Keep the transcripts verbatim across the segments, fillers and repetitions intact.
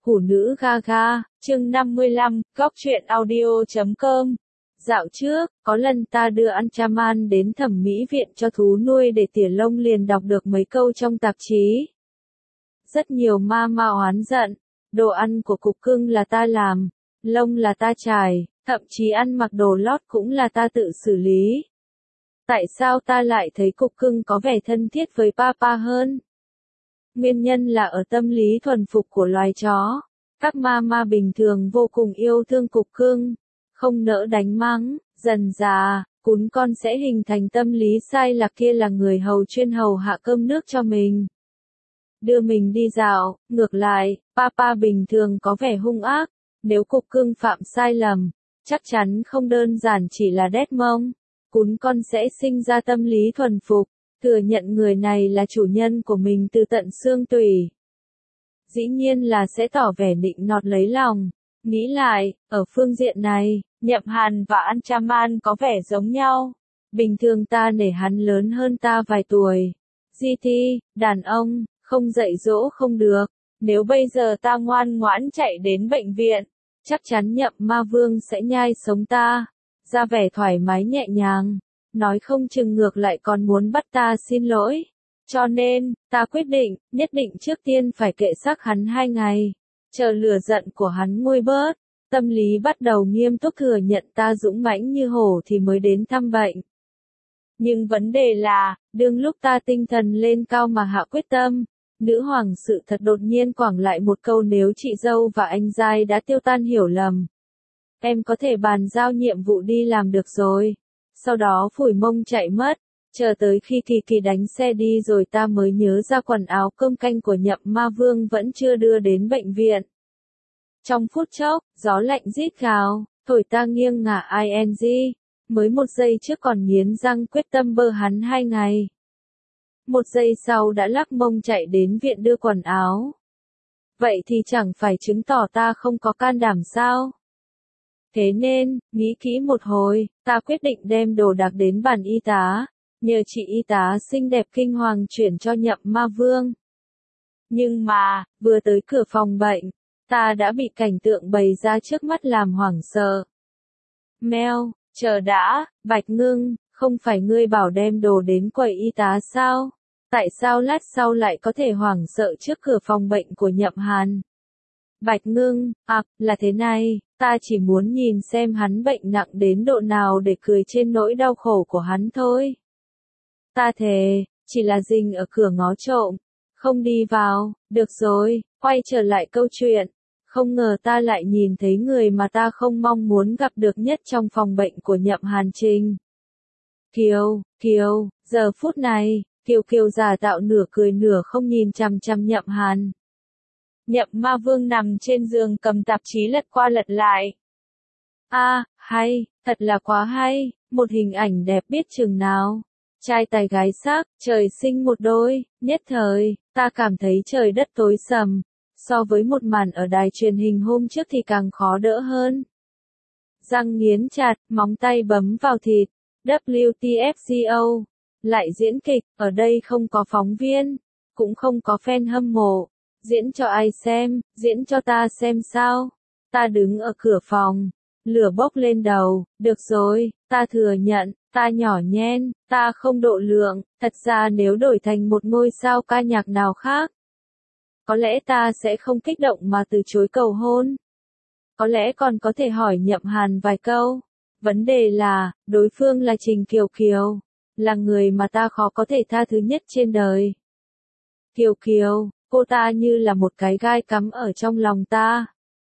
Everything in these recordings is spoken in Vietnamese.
Hủ nữ Gaga, chương năm mươi lăm, góc truyện audio chấm com. Dạo trước, có lần ta đưa Anchaman đến thẩm mỹ viện cho thú nuôi để tỉa lông liền đọc được mấy câu trong tạp chí. Rất nhiều ma ma oán giận, đồ ăn của cục cưng là ta làm, lông là ta chải, thậm chí ăn mặc đồ lót cũng là ta tự xử lý. Tại sao ta lại thấy cục cưng có vẻ thân thiết với Papa hơn? Nguyên nhân là ở tâm lý thuần phục của loài chó. Các mama bình thường vô cùng yêu thương cục cưng, không nỡ đánh mắng, dần dà, cún con sẽ hình thành tâm lý sai lạc kia là người hầu chuyên hầu hạ cơm nước cho mình. Đưa mình đi dạo, ngược lại, Papa bình thường có vẻ hung ác, nếu cục cưng phạm sai lầm, chắc chắn không đơn giản chỉ là đét mông, cún con sẽ sinh ra tâm lý thuần phục, thừa nhận người này là chủ nhân của mình từ tận xương tủy. Dĩ nhiên là sẽ tỏ vẻ nịnh nọt lấy lòng. Nghĩ lại, ở phương diện này, Nhậm Hàn và Anchaman có vẻ giống nhau. Bình thường ta nể hắn lớn hơn ta vài tuổi. giê tê, đàn ông, không dạy dỗ không được. Nếu bây giờ ta ngoan ngoãn chạy đến bệnh viện, chắc chắn Nhậm Ma Vương sẽ nhai sống ta. Ra vẻ thoải mái nhẹ nhàng, nói không chừng ngược lại còn muốn bắt ta xin lỗi. Cho nên, ta quyết định, nhất định trước tiên phải kệ xác hắn hai ngày, chờ lửa giận của hắn nguôi bớt, tâm lý bắt đầu nghiêm túc thừa nhận ta dũng mãnh như hổ thì mới đến thăm bệnh. Nhưng vấn đề là, đương lúc ta tinh thần lên cao mà hạ quyết tâm, nữ hoàng sự thật đột nhiên quẳng lại một câu nếu chị dâu và anh giai đã tiêu tan hiểu lầm. Em có thể bàn giao nhiệm vụ đi làm được rồi. Sau đó phủi mông chạy mất. Chờ tới khi Kỳ Kỳ đánh xe đi rồi ta mới nhớ ra quần áo cơm canh của Nhậm Ma Vương vẫn chưa đưa đến bệnh viện. Trong phút chốc, gió lạnh rít gào, thổi ta nghiêng ngả ing, mới một giây trước còn nghiến răng quyết tâm bơ hắn hai ngày. Một giây sau đã lắc mông chạy đến viện đưa quần áo. Vậy thì chẳng phải chứng tỏ ta không có can đảm sao? Thế nên, nghĩ kỹ một hồi, ta quyết định đem đồ đạc đến bàn y tá. Nhờ chị y tá xinh đẹp kinh hoàng chuyển cho Nhậm Ma Vương. Nhưng mà, vừa tới cửa phòng bệnh, ta đã bị cảnh tượng bày ra trước mắt làm hoảng sợ. Mèo, chờ đã, Bạch Ngưng, không phải ngươi bảo đem đồ đến quầy y tá sao? Tại sao lát sau lại có thể hoảng sợ trước cửa phòng bệnh của Nhậm Hàn? Bạch Ngưng, à, là thế này, ta chỉ muốn nhìn xem hắn bệnh nặng đến độ nào để cười trên nỗi đau khổ của hắn thôi. Ta thề, chỉ là rình ở cửa ngó trộm, không đi vào, được rồi, quay trở lại câu chuyện. Không ngờ ta lại nhìn thấy người mà ta không mong muốn gặp được nhất trong phòng bệnh của Nhậm Hàn Trình. Kiều, Kiều, giờ phút này, Kiều Kiều giả tạo nửa cười nửa không nhìn chằm chằm Nhậm Hàn. Nhậm Ma Vương nằm trên giường cầm tạp chí lật qua lật lại. A, à, hay, thật là quá hay, một hình ảnh đẹp biết chừng nào. Trai tài gái sắc, trời sinh một đôi, nhất thời, ta cảm thấy trời đất tối sầm, so với một màn ở đài truyền hình hôm trước thì càng khó đỡ hơn. Răng nghiến chặt, móng tay bấm vào thịt, W T F C O, lại diễn kịch, ở đây không có phóng viên, cũng không có fan hâm mộ, diễn cho ai xem, diễn cho ta xem sao, ta đứng ở cửa phòng, lửa bốc lên đầu, được rồi, ta thừa nhận. Ta nhỏ nhen, ta không độ lượng, thật ra nếu đổi thành một ngôi sao ca nhạc nào khác, có lẽ ta sẽ không kích động mà từ chối cầu hôn. Có lẽ còn có thể hỏi Nhậm Hàn vài câu. Vấn đề là, đối phương là Trình Kiều Kiều, là người mà ta khó có thể tha thứ nhất trên đời. Kiều Kiều, cô ta như là một cái gai cắm ở trong lòng ta.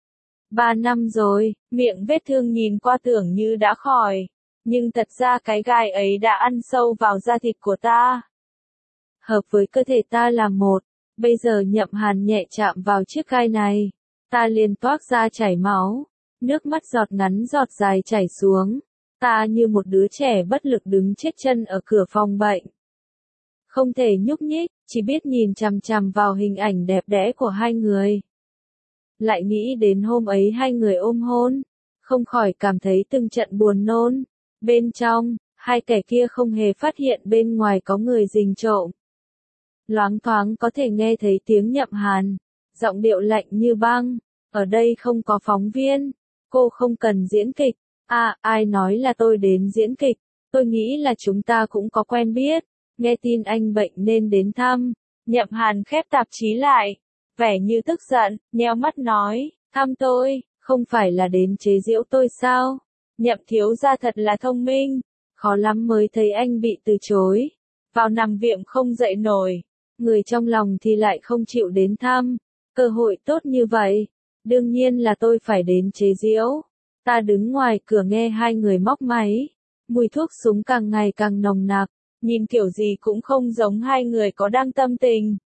Ba năm rồi, miệng vết thương nhìn qua tưởng như đã khỏi. Nhưng thật ra cái gai ấy đã ăn sâu vào da thịt của ta. Hợp với cơ thể ta là một, bây giờ Nhậm Hàn nhẹ chạm vào chiếc gai này. Ta liền toát ra chảy máu, nước mắt giọt ngắn giọt dài chảy xuống. Ta như một đứa trẻ bất lực đứng chết chân ở cửa phòng bệnh. Không thể nhúc nhích, chỉ biết nhìn chằm chằm vào hình ảnh đẹp đẽ của hai người. Lại nghĩ đến hôm ấy hai người ôm hôn, không khỏi cảm thấy từng trận buồn nôn. Bên trong, hai kẻ kia không hề phát hiện bên ngoài có người rình trộm. Loáng thoáng có thể nghe thấy tiếng Nhậm Hàn, giọng điệu lạnh như băng. Ở đây không có phóng viên. Cô không cần diễn kịch. À, ai nói là tôi đến diễn kịch. Tôi nghĩ là chúng ta cũng có quen biết. Nghe tin anh bệnh nên đến thăm. Nhậm Hàn khép tạp chí lại. Vẻ như tức giận, nheo mắt nói, thăm tôi, không phải là đến chế giễu tôi sao? Nhậm thiếu gia thật là thông minh. Khó lắm mới thấy anh bị từ chối. Vào nằm viện không dậy nổi. Người trong lòng thì lại không chịu đến thăm. Cơ hội tốt như vậy. Đương nhiên là tôi phải đến chế giễu. Ta đứng ngoài cửa nghe hai người móc máy. Mùi thuốc súng càng ngày càng nồng nặc. Nhìn kiểu gì cũng không giống hai người có đang tâm tình.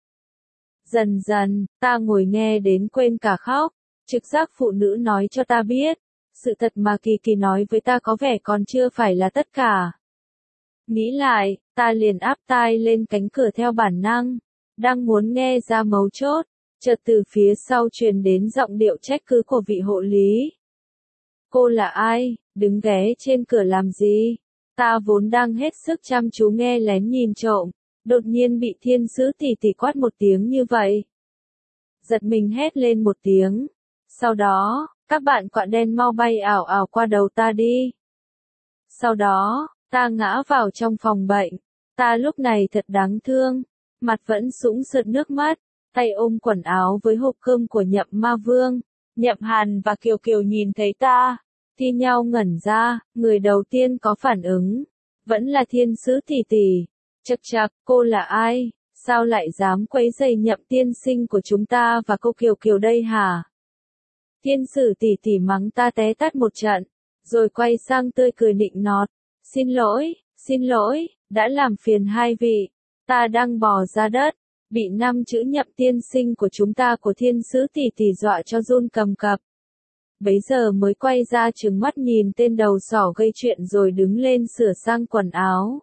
Dần dần, ta ngồi nghe đến quên cả khóc. Trực giác phụ nữ nói cho ta biết. Sự thật mà Kỳ Kỳ nói với ta có vẻ còn chưa phải là tất cả. Nghĩ lại, ta liền áp tai lên cánh cửa theo bản năng. Đang muốn nghe ra mấu chốt. Chợt từ phía sau truyền đến giọng điệu trách cứ của vị hộ lý. Cô là ai, đứng ghé trên cửa làm gì? Ta vốn đang hết sức chăm chú nghe lén nhìn trộm, đột nhiên bị thiên sứ tỷ tỷ quát một tiếng như vậy. Giật mình hét lên một tiếng. Sau đó, các bạn quạ đen mau bay ảo ảo qua đầu ta đi. Sau đó, ta ngã vào trong phòng bệnh. Ta lúc này thật đáng thương, mặt vẫn sũng sượt nước mắt, tay ôm quần áo với hộp cơm của Nhậm Ma Vương. Nhậm Hàn và Kiều Kiều nhìn thấy ta, thi nhau ngẩn ra, người đầu tiên có phản ứng, vẫn là thiên sứ tỷ tỷ. Chậc chậc, cô là ai? Sao lại dám quấy rầy Nhậm tiên sinh của chúng ta và cô Kiều Kiều đây hả? Thiên sử tỷ tỷ mắng ta té tát một trận, rồi quay sang tươi cười nịnh nọt. Xin lỗi, xin lỗi, đã làm phiền hai vị. Ta đang bò ra đất, bị năm chữ Nhậm tiên sinh của chúng ta của thiên sứ tỷ tỷ dọa cho run cầm cập. Bấy giờ mới quay ra trừng mắt nhìn tên đầu sỏ gây chuyện rồi đứng lên sửa sang quần áo.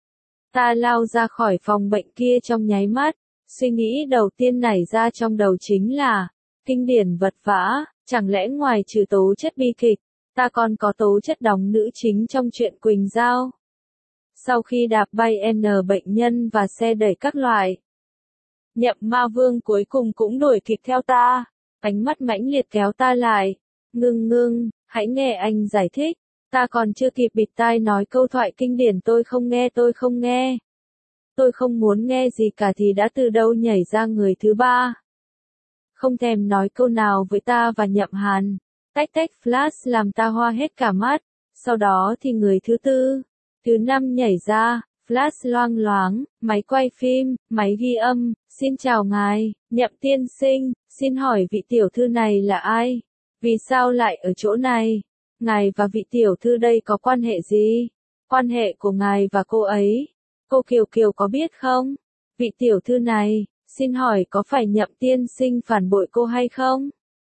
Ta lao ra khỏi phòng bệnh kia trong nháy mắt, suy nghĩ đầu tiên nảy ra trong đầu chính là, kinh điển vật vã, chẳng lẽ ngoài trừ tố chất bi kịch, ta còn có tố chất đóng nữ chính trong truyện Quỳnh Giao. Sau khi đạp bay N bệnh nhân và xe đẩy các loại, Nhậm Ma Vương cuối cùng cũng đuổi kịp theo ta, ánh mắt mãnh liệt kéo ta lại. Ngưng ngưng, hãy nghe anh giải thích. Ta còn chưa kịp bịt tai nói câu thoại kinh điển tôi không nghe tôi không nghe. Tôi không muốn nghe gì cả thì đã từ đâu nhảy ra người thứ ba. Không thèm nói câu nào với ta và Nhậm Hàn. Tách tách flash làm ta hoa hết cả mắt. Sau đó thì người thứ tư, thứ năm nhảy ra, flash loang loáng, máy quay phim, máy ghi âm. Xin chào ngài, Nhậm tiên sinh, xin hỏi vị tiểu thư này là ai? Vì sao lại ở chỗ này? Ngài và vị tiểu thư đây có quan hệ gì? Quan hệ của ngài và cô ấy? Cô Kiều Kiều có biết không? Vị tiểu thư này, xin hỏi có phải Nhậm tiên sinh phản bội cô hay không?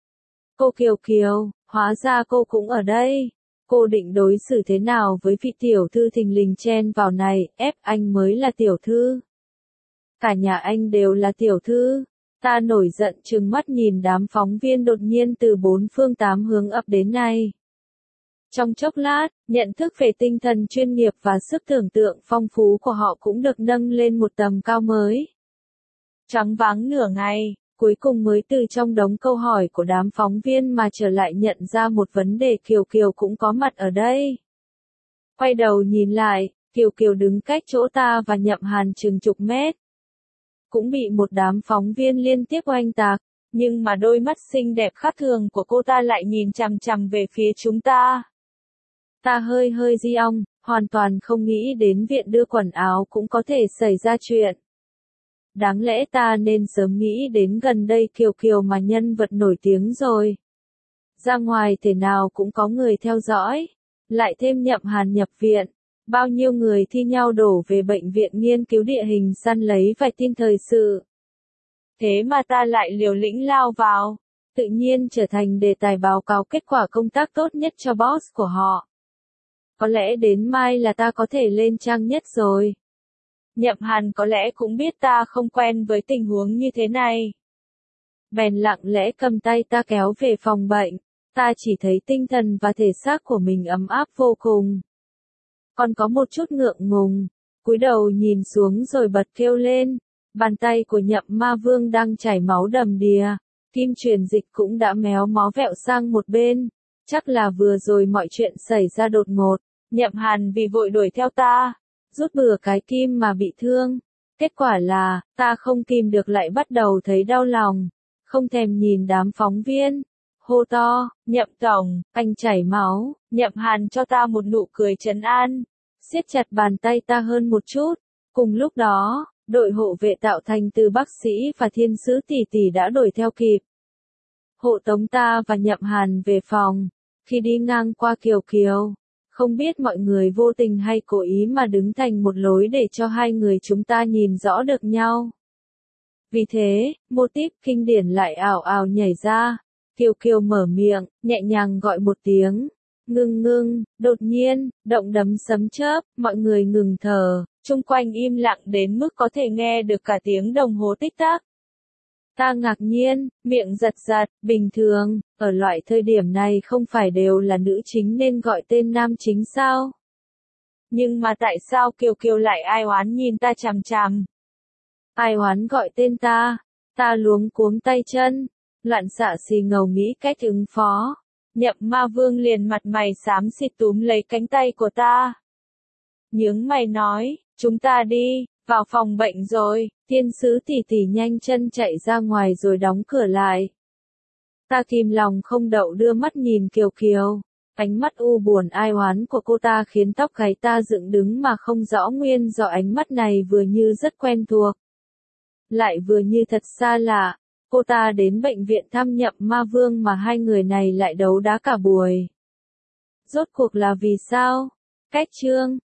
Cô Kiều Kiều, hóa ra cô cũng ở đây. Cô định đối xử thế nào với vị tiểu thư thình lình chen vào này, ép anh mới là tiểu thư. Cả nhà anh đều là tiểu thư. Ta nổi giận trừng mắt nhìn đám phóng viên đột nhiên từ bốn phương tám hướng ập đến này. Trong chốc lát, nhận thức về tinh thần chuyên nghiệp và sức tưởng tượng phong phú của họ cũng được nâng lên một tầm cao mới. Choáng váng nửa ngày, cuối cùng mới từ trong đống câu hỏi của đám phóng viên mà trở lại nhận ra một vấn đề. Kiều Kiều cũng có mặt ở đây. Quay đầu nhìn lại, Kiều Kiều đứng cách chỗ ta và Nhậm Hàn chừng chục mét. Cũng bị một đám phóng viên liên tiếp oanh tạc, nhưng mà đôi mắt xinh đẹp khác thường của cô ta lại nhìn chằm chằm về phía chúng ta. Ta hơi hơi di ong, hoàn toàn không nghĩ đến viện đưa quần áo cũng có thể xảy ra chuyện. Đáng lẽ ta nên sớm nghĩ đến gần đây Kiều Kiều mà nhân vật nổi tiếng rồi. Ra ngoài thể nào cũng có người theo dõi, lại thêm Nhậm Hàn nhập viện. Bao nhiêu người thi nhau đổ về bệnh viện nghiên cứu địa hình săn lấy vài tin thời sự. Thế mà ta lại liều lĩnh lao vào, tự nhiên trở thành đề tài báo cáo kết quả công tác tốt nhất cho boss của họ. Có lẽ đến mai là ta có thể lên trang nhất rồi. Nhậm Hàn có lẽ cũng biết ta không quen với tình huống như thế này. Bèn lặng lẽ cầm tay ta kéo về phòng bệnh, ta chỉ thấy tinh thần và thể xác của mình ấm áp vô cùng. Còn có một chút ngượng ngùng, cúi đầu nhìn xuống rồi bật kêu lên. Bàn tay của Nhậm Ma Vương đang chảy máu đầm đìa, Kim truyền dịch cũng đã méo mó vẹo sang một bên. Chắc là vừa rồi mọi chuyện xảy ra đột ngột. Nhậm Hàn vì vội đuổi theo ta, rút bừa cái kim mà bị thương. Kết quả là, ta không kìm được lại bắt đầu thấy đau lòng. Không thèm nhìn đám phóng viên. Hô to, Nhậm tổng, anh chảy máu. Nhậm Hàn cho ta một nụ cười trấn an. Siết chặt bàn tay ta hơn một chút. Cùng lúc đó, đội hộ vệ tạo thành từ bác sĩ và thiên sứ tỷ tỷ đã đuổi theo kịp. Hộ tống ta và Nhậm Hàn về phòng. Khi đi ngang qua Kiều Kiều, không biết mọi người vô tình hay cố ý mà đứng thành một lối để cho hai người chúng ta nhìn rõ được nhau. Vì thế, mô típ kinh điển lại ảo ảo nhảy ra. Kiều Kiều mở miệng, nhẹ nhàng gọi một tiếng. Ngưng ngưng, đột nhiên, động đấm sấm chớp, mọi người ngừng thở, chung quanh im lặng đến mức có thể nghe được cả tiếng đồng hồ tích tắc. Ta ngạc nhiên, miệng giật giật, bình thường, ở loại thời điểm này không phải đều là nữ chính nên gọi tên nam chính sao? Nhưng mà tại sao Kiều Kiều lại ai oán nhìn ta chằm chằm? Ai oán gọi tên ta? Ta luống cuống tay chân, loạn xạ xì ngầu nghĩ cách ứng phó. Nhậm Ma Vương liền mặt mày xám xịt túm lấy cánh tay của ta. Nhướng mày nói, chúng ta đi, vào phòng bệnh rồi. Thiên sứ tỷ tỷ nhanh chân chạy ra ngoài rồi đóng cửa lại. Ta kìm lòng không đậu đưa mắt nhìn Kiều Kiều. Ánh mắt u buồn ai oán của cô ta khiến tóc gáy ta dựng đứng mà không rõ nguyên do. Ánh mắt này vừa như rất quen thuộc, lại vừa như thật xa lạ. Cô ta đến bệnh viện thăm Nhậm Ma Vương mà hai người này lại đấu đá cả buổi. Rốt cuộc là vì sao? Cách chương